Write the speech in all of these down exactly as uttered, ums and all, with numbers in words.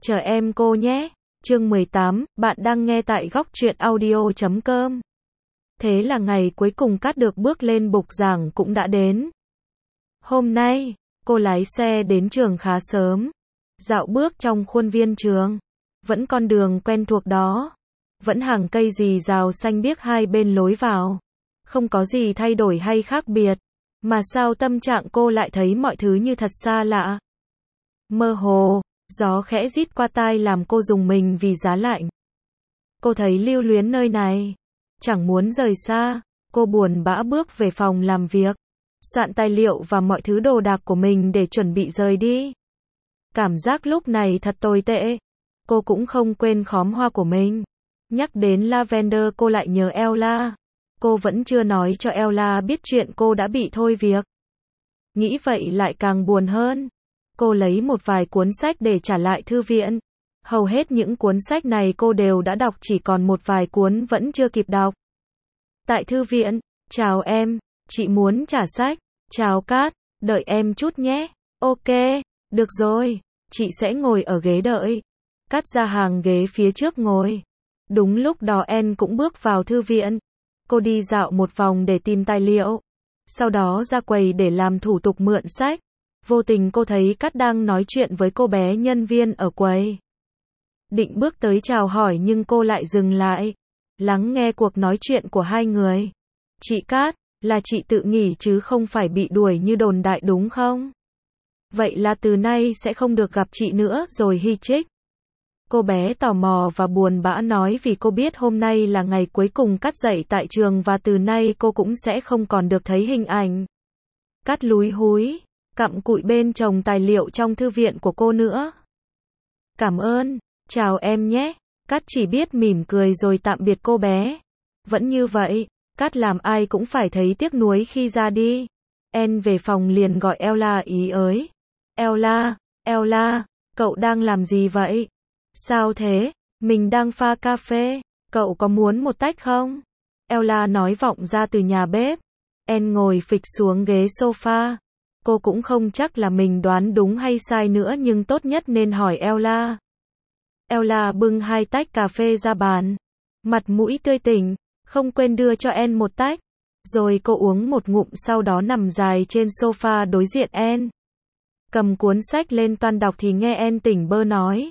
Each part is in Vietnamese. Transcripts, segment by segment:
Chờ em cô nhé. Chương mười tám, bạn đang nghe tại góc truyện audio chấm com. Thế là ngày cuối cùng Cát được bước lên bục giảng cũng đã đến. Hôm nay, cô lái xe đến trường khá sớm. Dạo bước trong khuôn viên trường. Vẫn con đường quen thuộc đó. Vẫn hàng cây rì rào xanh biếc hai bên lối vào. Không có gì thay đổi hay khác biệt. Mà sao tâm trạng cô lại thấy mọi thứ như thật xa lạ. Mơ hồ, gió khẽ rít qua tai làm cô rùng mình vì giá lạnh. Cô thấy lưu luyến nơi này. Chẳng muốn rời xa. Cô buồn bã bước về phòng làm việc. Soạn tài liệu và mọi thứ đồ đạc của mình để chuẩn bị rời đi. Cảm giác lúc này thật tồi tệ. Cô cũng không quên khóm hoa của mình. Nhắc đến Lavender cô lại nhớ Ella. Cô vẫn chưa nói cho Ella biết chuyện cô đã bị thôi việc. Nghĩ vậy lại càng buồn hơn. Cô lấy một vài cuốn sách để trả lại thư viện. Hầu hết những cuốn sách này cô đều đã đọc, chỉ còn một vài cuốn vẫn chưa kịp đọc. Tại thư viện, chào em, chị muốn trả sách. Chào Cát, đợi em chút nhé. Ok, được rồi, chị sẽ ngồi ở ghế đợi. Cát ra hàng ghế phía trước ngồi. Đúng lúc đó En cũng bước vào thư viện. Cô đi dạo một vòng để tìm tài liệu. Sau đó ra quầy để làm thủ tục mượn sách. Vô tình cô thấy Cát đang nói chuyện với cô bé nhân viên ở quầy. Định bước tới chào hỏi nhưng cô lại dừng lại. Lắng nghe cuộc nói chuyện của hai người. Chị Cát, là chị tự nghỉ chứ không phải bị đuổi như đồn đại đúng không? Vậy là từ nay sẽ không được gặp chị nữa rồi hi chích. Cô bé tò mò và buồn bã nói vì cô biết hôm nay là ngày cuối cùng Cát dạy tại trường và từ nay cô cũng sẽ không còn được thấy hình ảnh. Cát lúi húi, cặm cụi bên chồng tài liệu trong thư viện của cô nữa. Cảm ơn, chào em nhé. Cát chỉ biết mỉm cười rồi tạm biệt cô bé. Vẫn như vậy, Cát làm ai cũng phải thấy tiếc nuối khi ra đi. En về phòng liền gọi Ella ý ới. Ella, Ella, cậu đang làm gì vậy? Sao thế? Mình đang pha cà phê. Cậu có muốn một tách không? Ella nói vọng ra từ nhà bếp. En ngồi phịch xuống ghế sofa. Cô cũng không chắc là mình đoán đúng hay sai nữa nhưng tốt nhất nên hỏi Ella. Ella bưng hai tách cà phê ra bàn. Mặt mũi tươi tỉnh, không quên đưa cho En một tách. Rồi cô uống một ngụm sau đó nằm dài trên sofa đối diện En. Cầm cuốn sách lên toan đọc thì nghe En tỉnh bơ nói.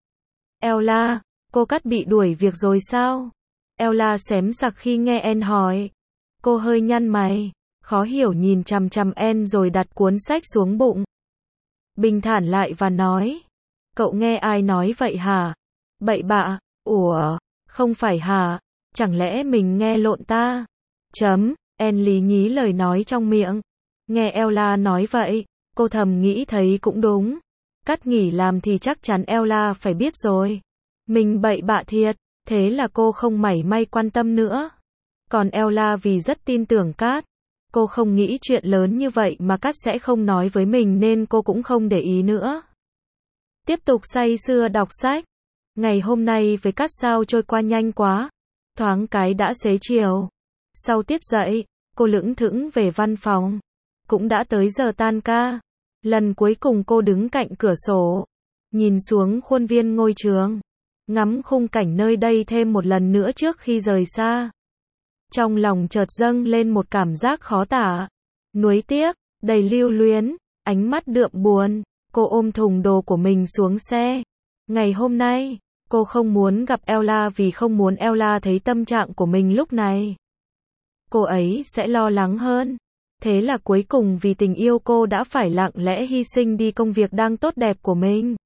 Ella, cô Cát bị đuổi việc rồi sao? Ella xém sặc khi nghe En hỏi. Cô hơi nhăn mày, khó hiểu nhìn chằm chằm En rồi đặt cuốn sách xuống bụng. Bình thản lại và nói. Cậu nghe ai nói vậy hả? Bậy bạ, ủa, không phải hả? Chẳng lẽ mình nghe lộn ta? Chấm, En lý nhí lời nói trong miệng. Nghe Ella nói vậy, cô thầm nghĩ thấy cũng đúng. Cát nghỉ làm thì chắc chắn Ella phải biết rồi. Mình bậy bạ thiệt, thế là cô không mảy may quan tâm nữa. Còn Ella vì rất tin tưởng Cát. Cô không nghĩ chuyện lớn như vậy mà Cát sẽ không nói với mình nên cô cũng không để ý nữa. Tiếp tục say sưa đọc sách. Ngày hôm nay với Cát sao trôi qua nhanh quá. Thoáng cái đã xế chiều. Sau tiết dạy, cô lững thững về văn phòng. Cũng đã tới giờ tan ca. Lần cuối cùng cô đứng cạnh cửa sổ. Nhìn xuống khuôn viên ngôi trường. Ngắm khung cảnh nơi đây thêm một lần nữa trước khi rời xa. Trong lòng chợt dâng lên một cảm giác khó tả. Nuối tiếc, đầy lưu luyến, ánh mắt đượm buồn. Cô ôm thùng đồ của mình xuống xe. Ngày hôm nay, cô không muốn gặp Ella vì không muốn Ella thấy tâm trạng của mình lúc này. Cô ấy sẽ lo lắng hơn. Thế là cuối cùng vì tình yêu cô đã phải lặng lẽ hy sinh đi công việc đang tốt đẹp của mình.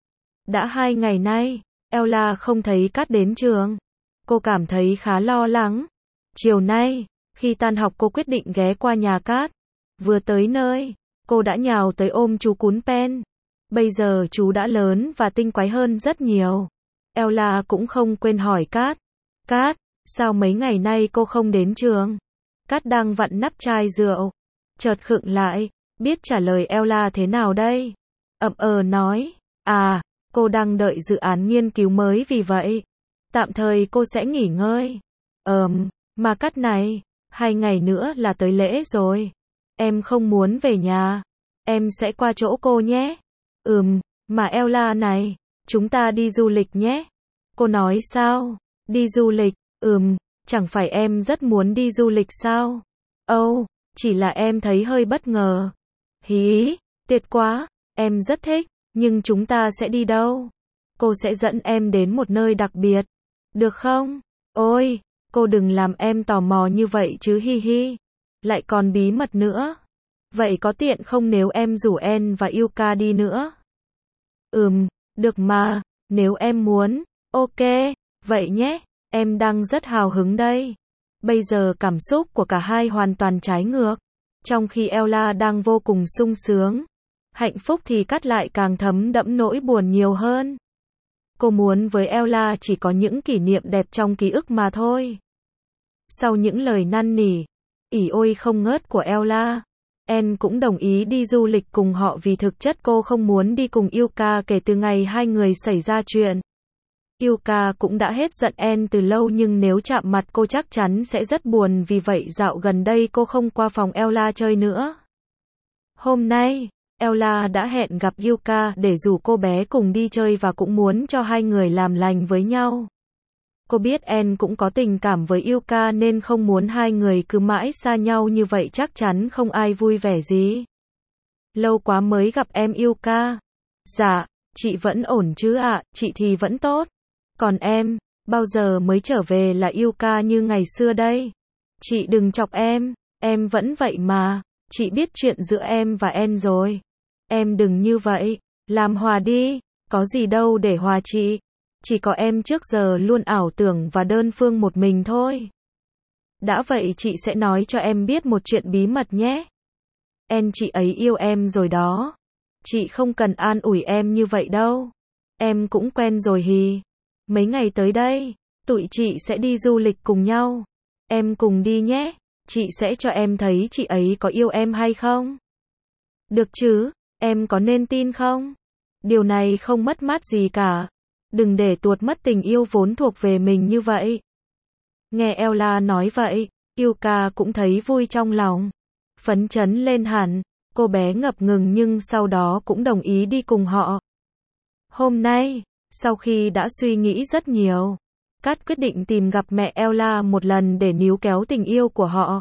Đã hai ngày nay, Ella không thấy Cát đến trường. Cô cảm thấy khá lo lắng. Chiều nay, khi tan học cô quyết định ghé qua nhà Cát. Vừa tới nơi, cô đã nhào tới ôm chú cún Pen. Bây giờ chú đã lớn và tinh quái hơn rất nhiều. Ella cũng không quên hỏi Cát. Cát, sao mấy ngày nay cô không đến trường? Cát đang vặn nắp chai rượu. Chợt khựng lại, biết trả lời Ella thế nào đây? Ậm ờ nói. À, cô đang đợi dự án nghiên cứu mới vì vậy. Tạm thời cô sẽ nghỉ ngơi. Ờm, mà Cát này, hai ngày nữa là tới lễ rồi. Em không muốn về nhà. Em sẽ qua chỗ cô nhé. Ừm, mà Ella này, chúng ta đi du lịch nhé. Cô nói sao? Đi du lịch? Ừm, chẳng phải em rất muốn đi du lịch sao? Âu, oh, chỉ là em thấy hơi bất ngờ. Hí, tuyệt quá, em rất thích, nhưng chúng ta sẽ đi đâu? Cô sẽ dẫn em đến một nơi đặc biệt. Được không? Ôi, cô đừng làm em tò mò như vậy chứ hi hi. Lại còn bí mật nữa. Vậy có tiện không nếu em rủ En và Yuka đi nữa? Ừm, được mà, nếu em muốn. Ok, vậy nhé, em đang rất hào hứng đây. Bây giờ cảm xúc của cả hai hoàn toàn trái ngược. Trong khi Ella đang vô cùng sung sướng, hạnh phúc thì Cát lại càng thấm đẫm nỗi buồn nhiều hơn. Cô muốn với Ella chỉ có những kỷ niệm đẹp trong ký ức mà thôi. Sau những lời năn nỉ, ỉ ôi không ngớt của Ella, En cũng đồng ý đi du lịch cùng họ vì thực chất cô không muốn đi cùng Yuka kể từ ngày hai người xảy ra chuyện. Yuka cũng đã hết giận En từ lâu nhưng nếu chạm mặt cô chắc chắn sẽ rất buồn vì vậy dạo gần đây cô không qua phòng Ella chơi nữa. Hôm nay, Ella đã hẹn gặp Yuka để rủ cô bé cùng đi chơi và cũng muốn cho hai người làm lành với nhau. Cô biết En cũng có tình cảm với Yuka nên không muốn hai người cứ mãi xa nhau như vậy chắc chắn không ai vui vẻ gì. Lâu quá mới gặp em Yuka. Dạ, chị vẫn ổn chứ ạ, à, chị thì vẫn tốt. Còn em, bao giờ mới trở về là Yuka như ngày xưa đây? Chị đừng chọc em, em vẫn vậy mà, chị biết chuyện giữa em và En rồi. Em đừng như vậy, làm hòa đi, có gì đâu để hòa chị. Chỉ có em trước giờ luôn ảo tưởng và đơn phương một mình thôi. Đã vậy chị sẽ nói cho em biết một chuyện bí mật nhé. En chị ấy yêu em rồi đó. Chị không cần an ủi em như vậy đâu. Em cũng quen rồi hì. Mấy ngày tới đây, tụi chị sẽ đi du lịch cùng nhau. Em cùng đi nhé. Chị sẽ cho em thấy chị ấy có yêu em hay không. Được chứ, em có nên tin không? Điều này không mất mát gì cả. Đừng để tuột mất tình yêu vốn thuộc về mình như vậy. Nghe Ella nói vậy, Yuka cũng thấy vui trong lòng. Phấn chấn lên hẳn, cô bé ngập ngừng nhưng sau đó cũng đồng ý đi cùng họ. Hôm nay, sau khi đã suy nghĩ rất nhiều, Cát quyết định tìm gặp mẹ Ella một lần để níu kéo tình yêu của họ.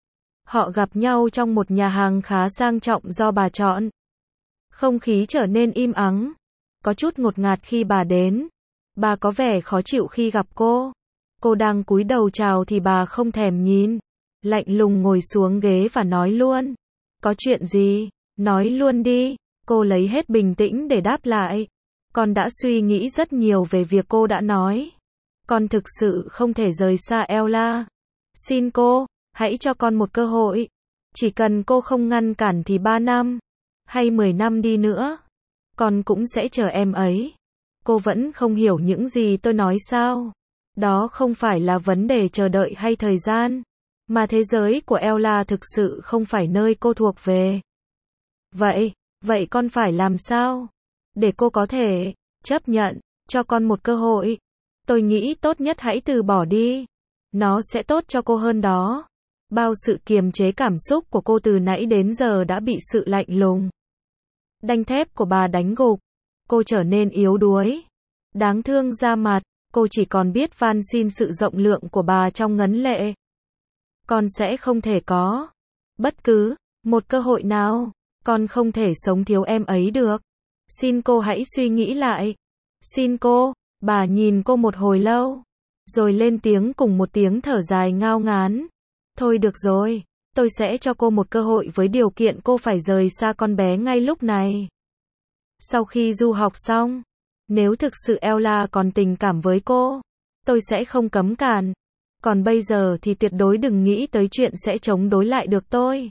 Họ gặp nhau trong một nhà hàng khá sang trọng do bà chọn. Không khí trở nên im ắng, có chút ngột ngạt khi bà đến. Bà có vẻ khó chịu khi gặp cô. Cô đang cúi đầu chào thì bà không thèm nhìn, lạnh lùng ngồi xuống ghế và nói luôn. Có chuyện gì? Nói luôn đi. Cô lấy hết bình tĩnh để đáp lại. Con đã suy nghĩ rất nhiều về việc cô đã nói. Con thực sự không thể rời xa Ella. Xin cô, hãy cho con một cơ hội. Chỉ cần cô không ngăn cản thì ba năm, hay mười năm đi nữa, con cũng sẽ chờ em ấy. Cô vẫn không hiểu những gì tôi nói sao? Đó không phải là vấn đề chờ đợi hay thời gian, mà thế giới của Ella thực sự không phải nơi cô thuộc về. Vậy, vậy con phải làm sao? Để cô có thể chấp nhận, cho con một cơ hội. Tôi nghĩ tốt nhất hãy từ bỏ đi. Nó sẽ tốt cho cô hơn đó. Bao sự kiềm chế cảm xúc của cô từ nãy đến giờ đã bị sự lạnh lùng, đanh thép của bà đánh gục. Cô trở nên yếu đuối, đáng thương ra mặt. Cô chỉ còn biết van xin sự rộng lượng của bà trong ngấn lệ. Con sẽ không thể có bất cứ một cơ hội nào. Con không thể sống thiếu em ấy được. Xin cô hãy suy nghĩ lại. Xin cô. Bà nhìn cô một hồi lâu, rồi lên tiếng cùng một tiếng thở dài ngao ngán. Thôi được rồi, tôi sẽ cho cô một cơ hội với điều kiện cô phải rời xa con bé ngay lúc này. Sau khi du học xong, nếu thực sự Ella còn tình cảm với cô, tôi sẽ không cấm cản. Còn bây giờ thì tuyệt đối đừng nghĩ tới chuyện sẽ chống đối lại được tôi.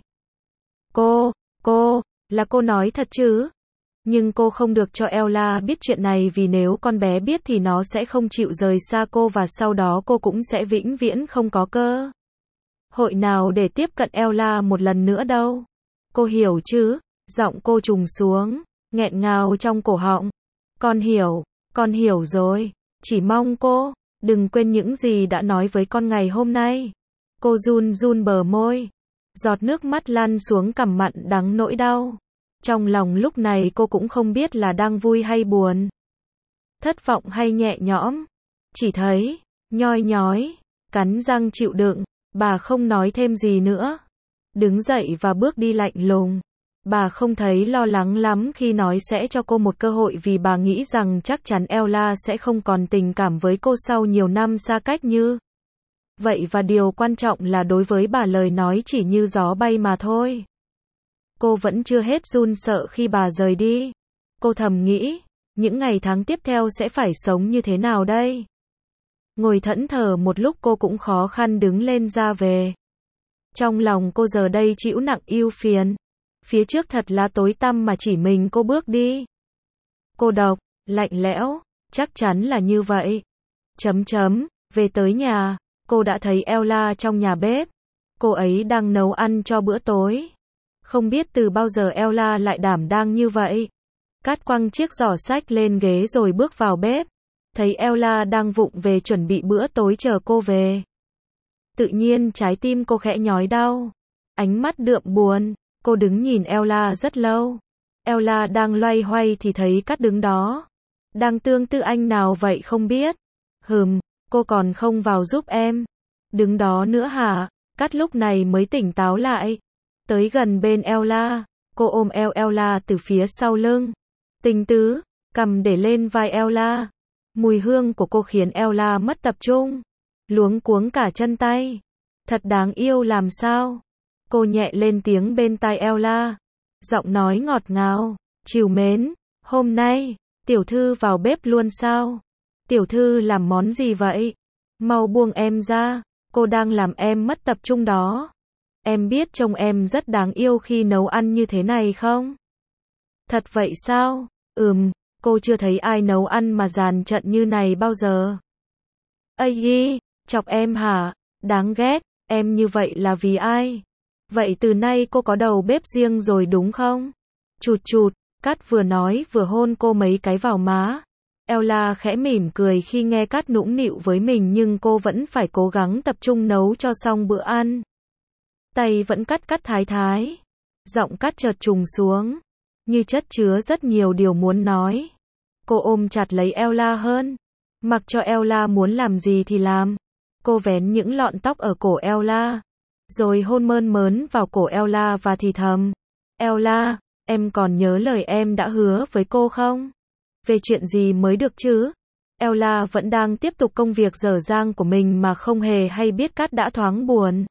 Cô, cô, là cô nói thật chứ? Nhưng cô không được cho Ella biết chuyện này vì nếu con bé biết thì nó sẽ không chịu rời xa cô và sau đó cô cũng sẽ vĩnh viễn không có cơ hội nào để tiếp cận Ella một lần nữa đâu. Cô hiểu chứ? Giọng cô trùng xuống, nghẹn ngào trong cổ họng. Con hiểu, con hiểu rồi. Chỉ mong cô đừng quên những gì đã nói với con ngày hôm nay. Cô run run bờ môi, giọt nước mắt lăn xuống cằm mặn đắng nỗi đau. Trong lòng lúc này cô cũng không biết là đang vui hay buồn. thất vọng hay nhẹ nhõm. Chỉ thấy, nhoi nhói, cắn răng chịu đựng, bà không nói thêm gì nữa. Đứng dậy và bước đi lạnh lùng. Bà không thấy lo lắng lắm khi nói sẽ cho cô một cơ hội vì bà nghĩ rằng chắc chắn Ella sẽ không còn tình cảm với cô sau nhiều năm xa cách như vậy, và điều quan trọng là đối với bà lời nói chỉ như gió bay mà thôi. Cô vẫn chưa hết run sợ khi bà rời đi. Cô thầm nghĩ, những ngày tháng tiếp theo sẽ phải sống như thế nào đây? Ngồi thẫn thờ một lúc cô cũng khó khăn đứng lên ra về. Trong lòng cô giờ đây chịu nặng ưu phiền. Phía trước thật là tối tăm mà chỉ mình cô bước đi. Cô độc, lạnh lẽo, chắc chắn là như vậy. Chấm chấm, về tới nhà, cô đã thấy Ella trong nhà bếp. Cô ấy đang nấu ăn cho bữa tối. Không biết từ bao giờ Ella lại đảm đang như vậy. Cát quăng chiếc giỏ sách lên ghế rồi bước vào bếp. Thấy Ella đang vụng về chuẩn bị bữa tối chờ cô về. Tự nhiên trái tim cô khẽ nhói đau. Ánh mắt đượm buồn. Cô đứng nhìn Ella rất lâu. Ella đang loay hoay thì thấy Cát đứng đó. Đang tương tư anh nào vậy không biết. Hừm, cô còn không vào giúp em. Đứng đó nữa hả? Cát lúc này mới tỉnh táo lại. Tới gần bên Ella. Cô ôm eo Ella từ phía sau lưng. Tình tứ, cầm để lên vai Ella. Mùi hương của cô khiến Ella mất tập trung. Luống cuống cả chân tay. Thật đáng yêu làm sao? Cô nhẹ lên tiếng bên tai Ella. Giọng nói ngọt ngào, trìu mến. Hôm nay, tiểu thư vào bếp luôn sao? Tiểu thư làm món gì vậy? Mau buông em ra, cô đang làm em mất tập trung đó. Em biết trông em rất đáng yêu khi nấu ăn như thế này không? Thật vậy sao? Ừm, cô chưa thấy ai nấu ăn mà dàn trận như này bao giờ. Ây gi, chọc em hả? Đáng ghét, em như vậy là vì ai? Vậy từ nay cô có đầu bếp riêng rồi đúng không? Chụt chụt, Cát vừa nói vừa hôn cô mấy cái vào má. Ella khẽ mỉm cười khi nghe Cát nũng nịu với mình nhưng cô vẫn phải cố gắng tập trung nấu cho xong bữa ăn. Tay vẫn cắt cắt thái thái. Giọng Cát chợt trùng xuống, như chất chứa rất nhiều điều muốn nói. Cô ôm chặt lấy Ella hơn. Mặc cho Ella muốn làm gì thì làm. Cô vén những lọn tóc ở cổ Ella. Rồi hôn mơn mớn vào cổ Ella và thì thầm. Ella, em còn nhớ lời em đã hứa với cô không? Về chuyện gì mới được chứ? Ella vẫn đang tiếp tục công việc dở dang của mình mà không hề hay biết Cát đã thoáng buồn.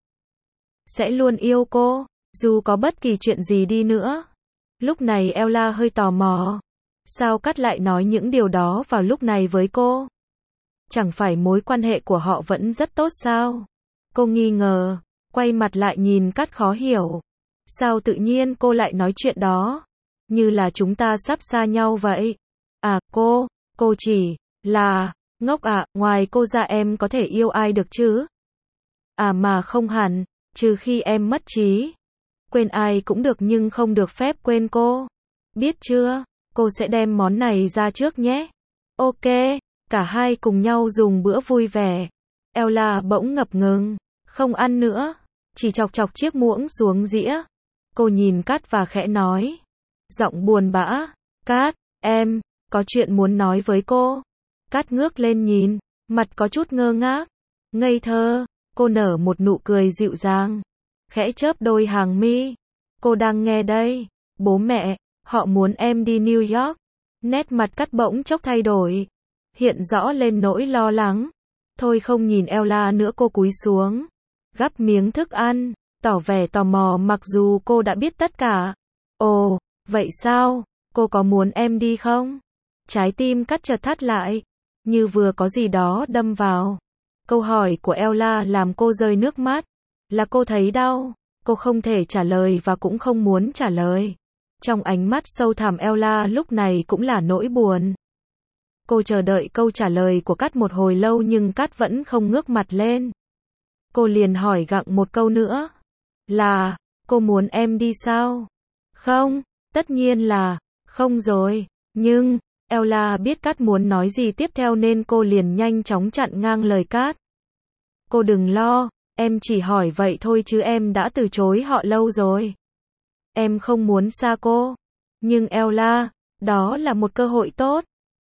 Sẽ luôn yêu cô, dù có bất kỳ chuyện gì đi nữa. Lúc này Ella hơi tò mò. Sao Cát lại nói những điều đó vào lúc này với cô? Chẳng phải mối quan hệ của họ vẫn rất tốt sao? Cô nghi ngờ, quay mặt lại nhìn Cát khó hiểu. Sao tự nhiên cô lại nói chuyện đó? Như là chúng ta sắp xa nhau vậy. À, cô, cô chỉ là ngốc à, ngoài cô ra em có thể yêu ai được chứ? À mà không hẳn, trừ khi em mất trí. Quên ai cũng được nhưng không được phép quên cô. Biết chưa? Cô sẽ đem món này ra trước nhé. Ok, cả hai cùng nhau dùng bữa vui vẻ. Ella bỗng ngập ngừng, không ăn nữa, chỉ chọc chọc chiếc muỗng xuống dĩa. Cô nhìn Cát và khẽ nói, giọng buồn bã, Cát, em, có chuyện muốn nói với cô. Cát ngước lên nhìn, mặt có chút ngơ ngác, ngây thơ, cô nở một nụ cười dịu dàng, khẽ chớp đôi hàng mi. Cô đang nghe đây, bố mẹ, họ muốn em đi New York. Nét mặt Cát bỗng chốc thay đổi, hiện rõ lên nỗi lo lắng. Thôi không nhìn Ella nữa, cô cúi xuống, gắp miếng thức ăn, tỏ vẻ tò mò mặc dù cô đã biết tất cả. Ồ, vậy sao? Cô có muốn em đi không? Trái tim Cát chợt thắt lại, như vừa có gì đó đâm vào. Câu hỏi của Ella làm cô rơi nước mắt. Là cô thấy đau, cô không thể trả lời và cũng không muốn trả lời. Trong ánh mắt sâu thẳm Ella lúc này cũng là nỗi buồn. Cô chờ đợi câu trả lời của Cát một hồi lâu nhưng Cát vẫn không ngước mặt lên. Cô liền hỏi gặng một câu nữa. Là, cô muốn em đi sao? Không, tất nhiên là, không rồi. Nhưng, Ella biết Cát muốn nói gì tiếp theo nên cô liền nhanh chóng chặn ngang lời Cát. Cô đừng lo, em chỉ hỏi vậy thôi chứ em đã từ chối họ lâu rồi. Em không muốn xa cô. Nhưng Ella, đó là một cơ hội tốt.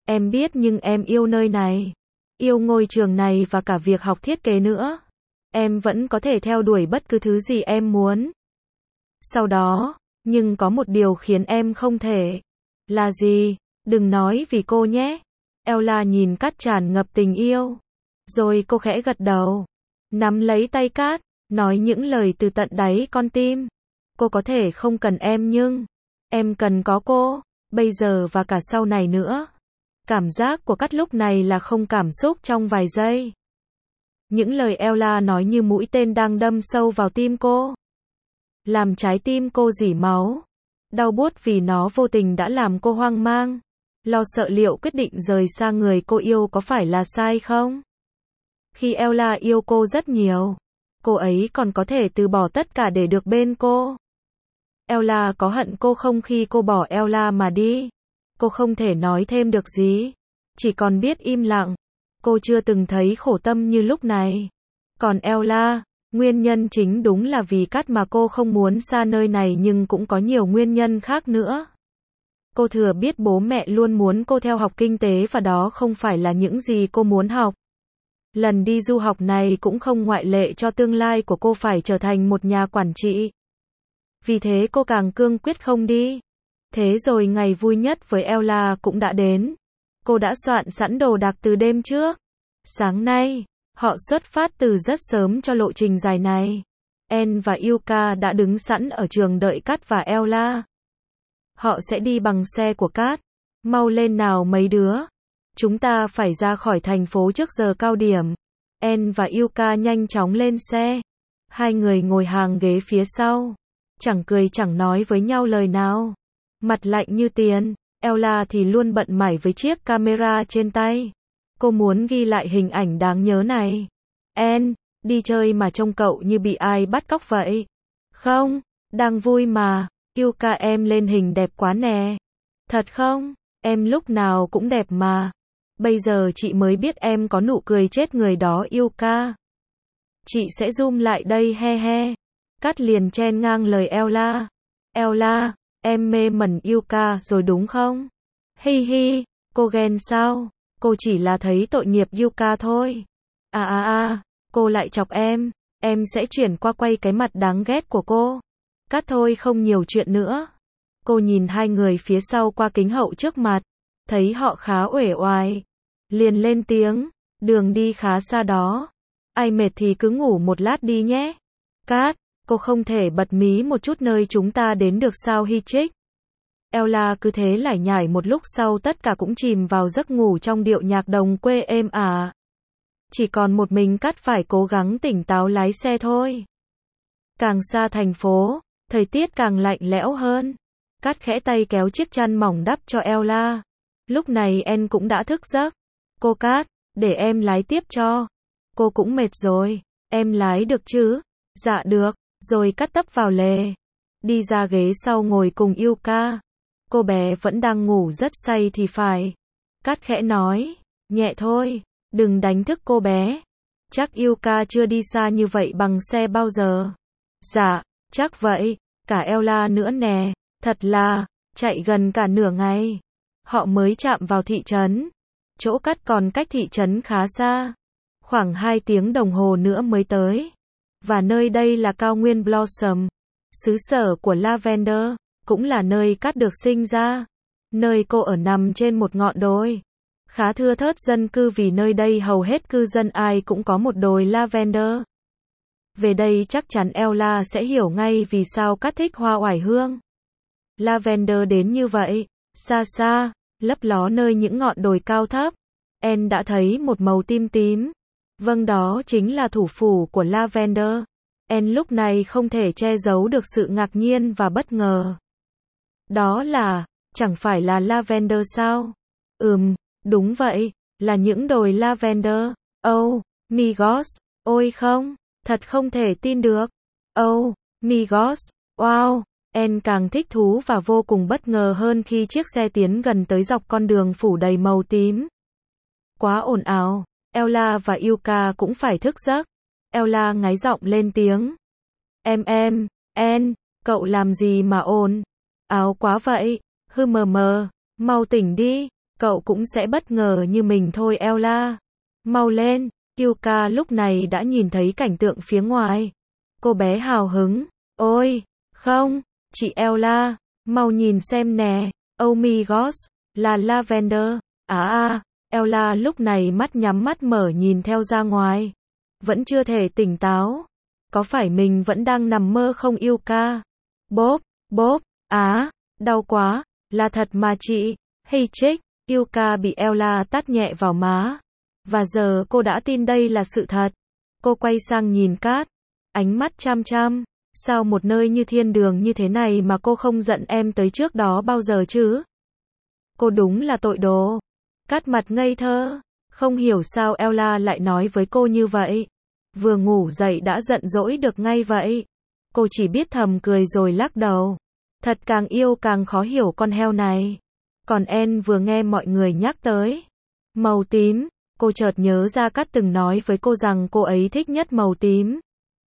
Em biết nhưng em yêu nơi này. Yêu ngôi trường này và cả việc học thiết kế nữa. Em vẫn có thể theo đuổi bất cứ thứ gì em muốn. Sau đó, nhưng có một điều khiến em không thể. Là gì? Đừng nói vì cô nhé. Ella nhìn Cát tràn ngập tình yêu. Rồi cô khẽ gật đầu. Nắm lấy tay Cát, nói những lời từ tận đáy con tim. Cô có thể không cần em nhưng em cần có cô, bây giờ và cả sau này nữa. Cảm giác của Cát lúc này là không cảm xúc trong vài giây. Những lời Ella nói như mũi tên đang đâm sâu vào tim cô. Làm trái tim cô rỉ máu. Đau buốt vì nó vô tình đã làm cô hoang mang. Lo sợ liệu quyết định rời xa người cô yêu có phải là sai không? Khi Ella yêu cô rất nhiều, cô ấy còn có thể từ bỏ tất cả để được bên cô. Ella có hận cô không khi cô bỏ Ella mà đi? Cô không thể nói thêm được gì, chỉ còn biết im lặng. Cô chưa từng thấy khổ tâm như lúc này. Còn Ella, nguyên nhân chính đúng là vì Cát mà cô không muốn xa nơi này nhưng cũng có nhiều nguyên nhân khác nữa. Cô thừa biết bố mẹ luôn muốn cô theo học kinh tế và đó không phải là những gì cô muốn học. Lần đi du học này cũng không ngoại lệ cho tương lai của cô phải trở thành một nhà quản trị. Vì thế cô càng cương quyết không đi. Thế rồi ngày vui nhất với Ella cũng đã đến. Cô đã soạn sẵn đồ đạc từ đêm trước. Sáng nay, họ xuất phát từ rất sớm cho lộ trình dài này. En và Yuka đã đứng sẵn ở trường đợi Cát và Ella. Họ sẽ đi bằng xe của Cát. Mau lên nào mấy đứa. Chúng ta phải ra khỏi thành phố trước giờ cao điểm. En và Yuka nhanh chóng lên xe. Hai người ngồi hàng ghế phía sau. Chẳng cười chẳng nói với nhau lời nào. Mặt lạnh như tiền. Ella thì luôn bận mải với chiếc camera trên tay. Cô muốn ghi lại hình ảnh đáng nhớ này. En, đi chơi mà trông cậu như bị ai bắt cóc vậy. Không, đang vui mà. Yuka em lên hình đẹp quá nè. Thật không? Em lúc nào cũng đẹp mà. Bây giờ chị mới biết em có nụ cười chết người đó Yuka. Chị sẽ zoom lại đây he he. Cát liền chen ngang lời Ella. Ella, em mê mẩn Yuka rồi đúng không? Hi hi, cô ghen sao? Cô chỉ là thấy tội nghiệp Yuka thôi. À à à, cô lại chọc em. Em sẽ chuyển qua quay cái mặt đáng ghét của cô. Cát thôi không nhiều chuyện nữa. Cô nhìn hai người phía sau qua kính hậu trước mặt. Thấy họ khá uể oải. Liền lên tiếng. Đường đi khá xa đó. Ai mệt thì cứ ngủ một lát đi nhé. Cát, cô không thể bật mí một chút nơi chúng ta đến được sao Hi Trích? Ella cứ thế lải nhải một lúc sau tất cả cũng chìm vào giấc ngủ trong điệu nhạc đồng quê êm ả. Chỉ còn một mình Cát phải cố gắng tỉnh táo lái xe thôi. Càng xa thành phố, thời tiết càng lạnh lẽo hơn. Cát khẽ tay kéo chiếc chăn mỏng đắp cho Ella. Lúc này En cũng đã thức giấc. Cô Cát, để em lái tiếp cho. Cô cũng mệt rồi. Em lái được chứ? Dạ được. Rồi Cát tấp vào lề. Đi ra ghế sau ngồi cùng Yuka. Cô bé vẫn đang ngủ rất say thì phải. Cát khẽ nói. Nhẹ thôi. Đừng đánh thức cô bé. Chắc Yuka chưa đi xa như vậy bằng xe bao giờ. Dạ, chắc vậy. Cả Ella nữa nè. Thật là, chạy gần cả nửa ngày. Họ mới chạm vào thị trấn. Chỗ Cát còn cách thị trấn khá xa. Khoảng hai tiếng đồng hồ nữa mới tới. Và nơi đây là cao nguyên Blossom. Xứ sở của Lavender. Cũng là nơi Cát được sinh ra. Nơi cô ở nằm trên một ngọn đồi. Khá thưa thớt dân cư vì nơi đây hầu hết cư dân ai cũng có một đồi lavender. Về đây chắc chắn Ella sẽ hiểu ngay vì sao Cát thích hoa oải hương. Lavender đến như vậy, xa xa, lấp ló nơi những ngọn đồi cao thấp. En đã thấy một màu tím tím. Vâng, đó chính là thủ phủ của Lavender. En lúc này không thể che giấu được sự ngạc nhiên và bất ngờ. Đó là, chẳng phải là Lavender sao? Ừm, đúng vậy, là những đồi Lavender. Oh, my gosh, ôi không, thật không thể tin được. Oh, my gosh, wow. En càng thích thú và vô cùng bất ngờ hơn khi chiếc xe tiến gần tới dọc con đường phủ đầy màu tím. Quá ồn ào, Ella và Yuka cũng phải thức giấc. Ella ngáy giọng lên tiếng. Em em, En, cậu làm gì mà ồn ào quá vậy? Hư mờ mờ, mau tỉnh đi. Cậu cũng sẽ bất ngờ như mình thôi Ella. Mau lên, Yuka lúc này đã nhìn thấy cảnh tượng phía ngoài. Cô bé hào hứng, ôi, không, chị Ella, mau nhìn xem nè, oh my gosh, là Lavender, à à, Ella lúc này mắt nhắm mắt mở nhìn theo ra ngoài. Vẫn chưa thể tỉnh táo. Có phải mình vẫn đang nằm mơ không Yuka? Bốp, bốp, á, đau quá, là thật mà chị. Hey chick, Yuka bị Ella tát nhẹ vào má. Và giờ cô đã tin đây là sự thật. Cô quay sang nhìn Cát, ánh mắt chăm chăm. Sao một nơi như thiên đường như thế này mà cô không giận em tới trước đó bao giờ chứ? Cô đúng là tội đồ. Cát mặt ngây thơ, không hiểu sao Ella lại nói với cô như vậy. Vừa ngủ dậy đã giận dỗi được ngay vậy. Cô chỉ biết thầm cười rồi lắc đầu. Thật càng yêu càng khó hiểu con heo này. Còn En vừa nghe mọi người nhắc tới màu tím, cô chợt nhớ ra Cát từng nói với cô rằng cô ấy thích nhất màu tím.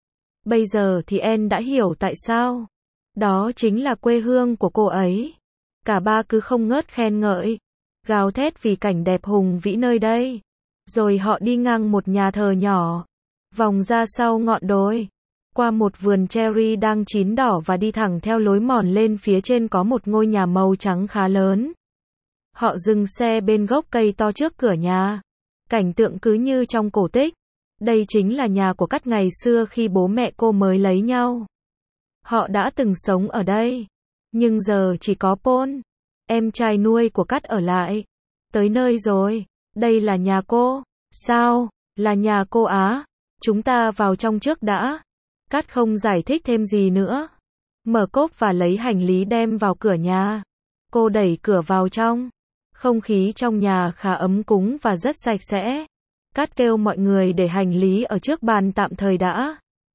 Bây giờ thì En đã hiểu tại sao. Đó chính là quê hương của cô ấy. Cả ba cứ không ngớt khen ngợi, gào thét vì cảnh đẹp hùng vĩ nơi đây. Rồi họ đi ngang một nhà thờ nhỏ, vòng ra sau ngọn đồi, qua một vườn cherry đang chín đỏ và đi thẳng theo lối mòn lên phía trên có một ngôi nhà màu trắng khá lớn. Họ dừng xe bên gốc cây to trước cửa nhà. Cảnh tượng cứ như trong cổ tích. Đây chính là nhà của Cát ngày xưa khi bố mẹ cô mới lấy nhau. Họ đã từng sống ở đây. Nhưng giờ chỉ có Paul, em trai nuôi của Cát ở lại. Tới nơi rồi. Đây là nhà cô. Sao? Là nhà cô á? Chúng ta vào trong trước đã. Cát không giải thích thêm gì nữa. Mở cốp và lấy hành lý đem vào cửa nhà. Cô đẩy cửa vào trong. Không khí trong nhà khá ấm cúng và rất sạch sẽ. Cát kêu mọi người để hành lý ở trước bàn tạm thời đã.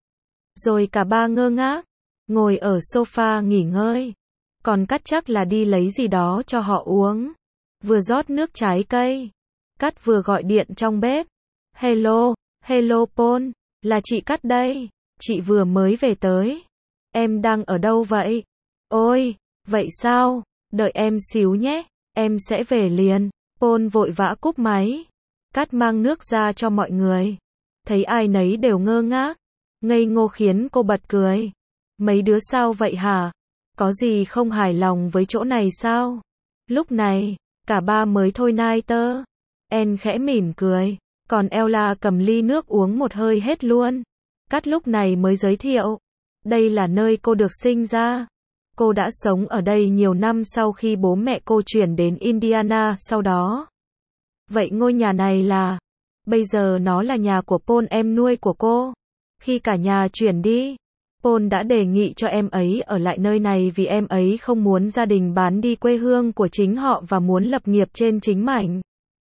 Rồi cả ba ngơ ngác, ngồi ở sofa nghỉ ngơi. Còn Cát chắc là đi lấy gì đó cho họ uống. Vừa rót nước trái cây. Cát vừa gọi điện trong bếp. Hello, hello Paul, là chị Cát đây. Chị vừa mới về tới. Em đang ở đâu vậy? Ôi, vậy sao? Đợi em xíu nhé, em sẽ về liền. Paul vội vã cúp máy. Cát mang nước ra cho mọi người. Thấy ai nấy đều ngơ ngác, ngây ngô khiến cô bật cười. Mấy đứa sao vậy hả? Có gì không hài lòng với chỗ này sao? Lúc này, cả ba mới thôi nai tơ. En khẽ mỉm cười, còn Ella cầm ly nước uống một hơi hết luôn. Cát lúc này mới giới thiệu. Đây là nơi cô được sinh ra. Cô đã sống ở đây nhiều năm sau khi bố mẹ cô chuyển đến Indiana sau đó. Vậy ngôi nhà này là... Bây giờ nó là nhà của Paul em nuôi của cô. Khi cả nhà chuyển đi, Paul đã đề nghị cho em ấy ở lại nơi này vì em ấy không muốn gia đình bán đi quê hương của chính họ và muốn lập nghiệp trên chính mảnh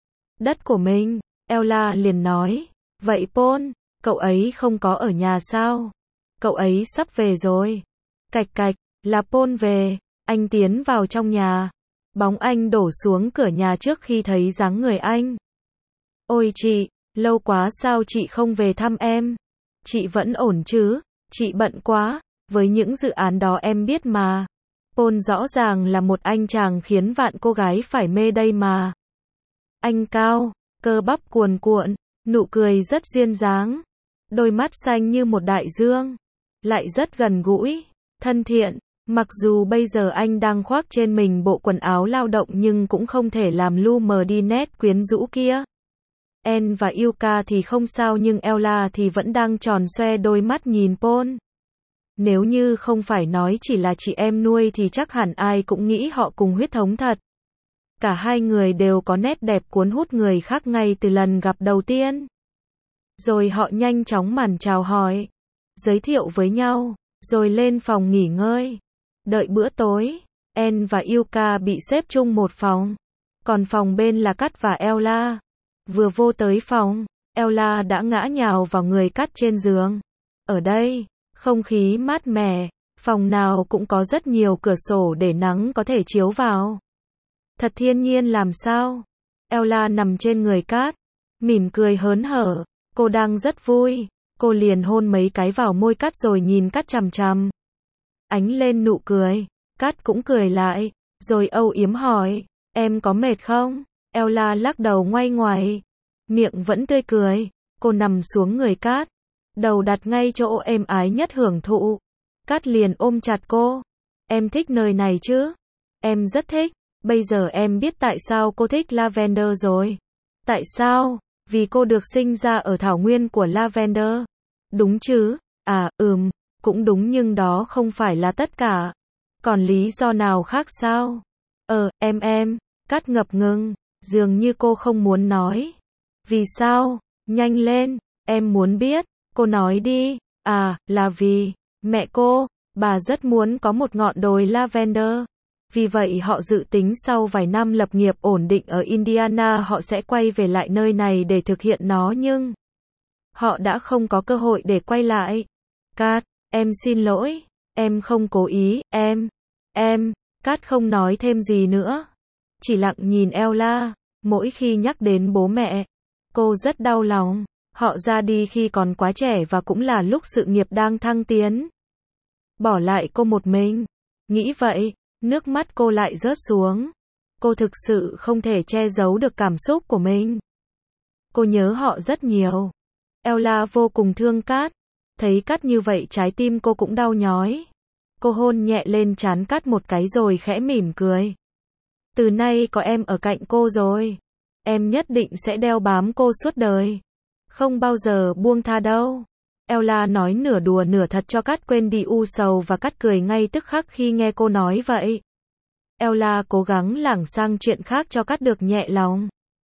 đất của mình. Ella liền nói, vậy Paul, cậu ấy không có ở nhà sao? Cậu ấy sắp về rồi. Cạch cạch, là Paul về. Anh tiến vào trong nhà. Bóng anh đổ xuống cửa nhà trước khi thấy dáng người anh. Ôi chị, lâu quá sao chị không về thăm em? Chị vẫn ổn chứ? Chị bận quá, với những dự án đó em biết mà. Paul rõ ràng là một anh chàng khiến vạn cô gái phải mê đây mà. Anh cao, cơ bắp cuồn cuộn, nụ cười rất duyên dáng. Đôi mắt xanh như một đại dương. Lại rất gần gũi, thân thiện. Mặc dù bây giờ anh đang khoác trên mình bộ quần áo lao động nhưng cũng không thể làm lu mờ đi nét quyến rũ kia. En và Yuka thì không sao nhưng Ella thì vẫn đang tròn xoe đôi mắt nhìn Paul. Nếu như không phải nói chỉ là chị em nuôi thì chắc hẳn ai cũng nghĩ họ cùng huyết thống thật. Cả hai người đều có nét đẹp cuốn hút người khác ngay từ lần gặp đầu tiên. Rồi họ nhanh chóng màn chào hỏi, giới thiệu với nhau, rồi lên phòng nghỉ ngơi. Đợi bữa tối, En và Yuka bị xếp chung một phòng. Còn phòng bên là Cát và Ella. Vừa vô tới phòng, Ella đã ngã nhào vào người Cát trên giường. Ở đây, không khí mát mẻ, phòng nào cũng có rất nhiều cửa sổ để nắng có thể chiếu vào. Thật thiên nhiên làm sao? Ella nằm trên người Cát, mỉm cười hớn hở, cô đang rất vui. Cô liền hôn mấy cái vào môi Cát rồi nhìn Cát chằm chằm. Ánh lên nụ cười, Cát cũng cười lại, rồi âu yếm hỏi, em có mệt không? Ella lắc đầu ngoay ngoải, miệng vẫn tươi cười. Cô nằm xuống người Cát, đầu đặt ngay chỗ êm ái nhất hưởng thụ. Cát liền ôm chặt cô. Em thích nơi này chứ? Em rất thích. Bây giờ em biết tại sao cô thích Lavender rồi. Tại sao? Vì cô được sinh ra ở thảo nguyên của Lavender. Đúng chứ? À, ừm, cũng đúng nhưng đó không phải là tất cả. Còn lý do nào khác sao? Ờ, em em, Cát ngập ngừng, dường như cô không muốn nói. Vì sao? Nhanh lên, em muốn biết, cô nói đi. À, là vì mẹ cô, bà rất muốn có một ngọn đồi Lavender. Vì vậy họ dự tính sau vài năm lập nghiệp ổn định ở Indiana họ sẽ quay về lại nơi này để thực hiện nó nhưng họ đã không có cơ hội để quay lại. Cát, em xin lỗi, em không cố ý, em, em, Cát không nói thêm gì nữa. Chỉ lặng nhìn Ella, mỗi khi nhắc đến bố mẹ, cô rất đau lòng. Họ ra đi khi còn quá trẻ và cũng là lúc sự nghiệp đang thăng tiến. Bỏ lại cô một mình. Nghĩ vậy, nước mắt cô lại rớt xuống. Cô thực sự không thể che giấu được cảm xúc của mình. Cô nhớ họ rất nhiều. Ella vô cùng thương Cát. Thấy Cát như vậy trái tim cô cũng đau nhói. Cô hôn nhẹ lên trán Cát một cái rồi khẽ mỉm cười. Từ nay có em ở cạnh cô rồi. Em nhất định sẽ đeo bám cô suốt đời. Không bao giờ buông tha đâu. Ella nói nửa đùa nửa thật cho Cát quên đi u sầu và Cát cười ngay tức khắc khi nghe cô nói vậy. Ella cố gắng lảng sang chuyện khác cho Cát được nhẹ lòng.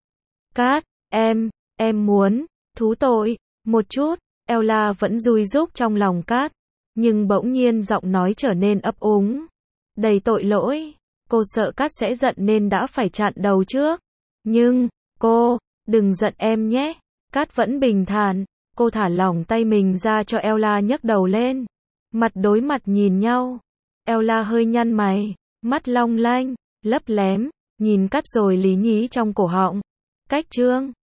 Cát, em, em muốn, thú tội, một chút. Ella vẫn dùi rúc trong lòng Cát. Nhưng bỗng nhiên giọng nói trở nên ấp úng. Đầy tội lỗi. Cô sợ Cát sẽ giận nên đã phải chặn đầu trước. Nhưng, cô, đừng giận em nhé. Cát vẫn bình thản. Cô thả lỏng tay mình ra cho Ella nhấc đầu lên. Mặt đối mặt nhìn nhau. Ella hơi nhăn mày. Mắt long lanh, lấp lém. Nhìn Cát rồi lý nhí trong cổ họng. Cách chương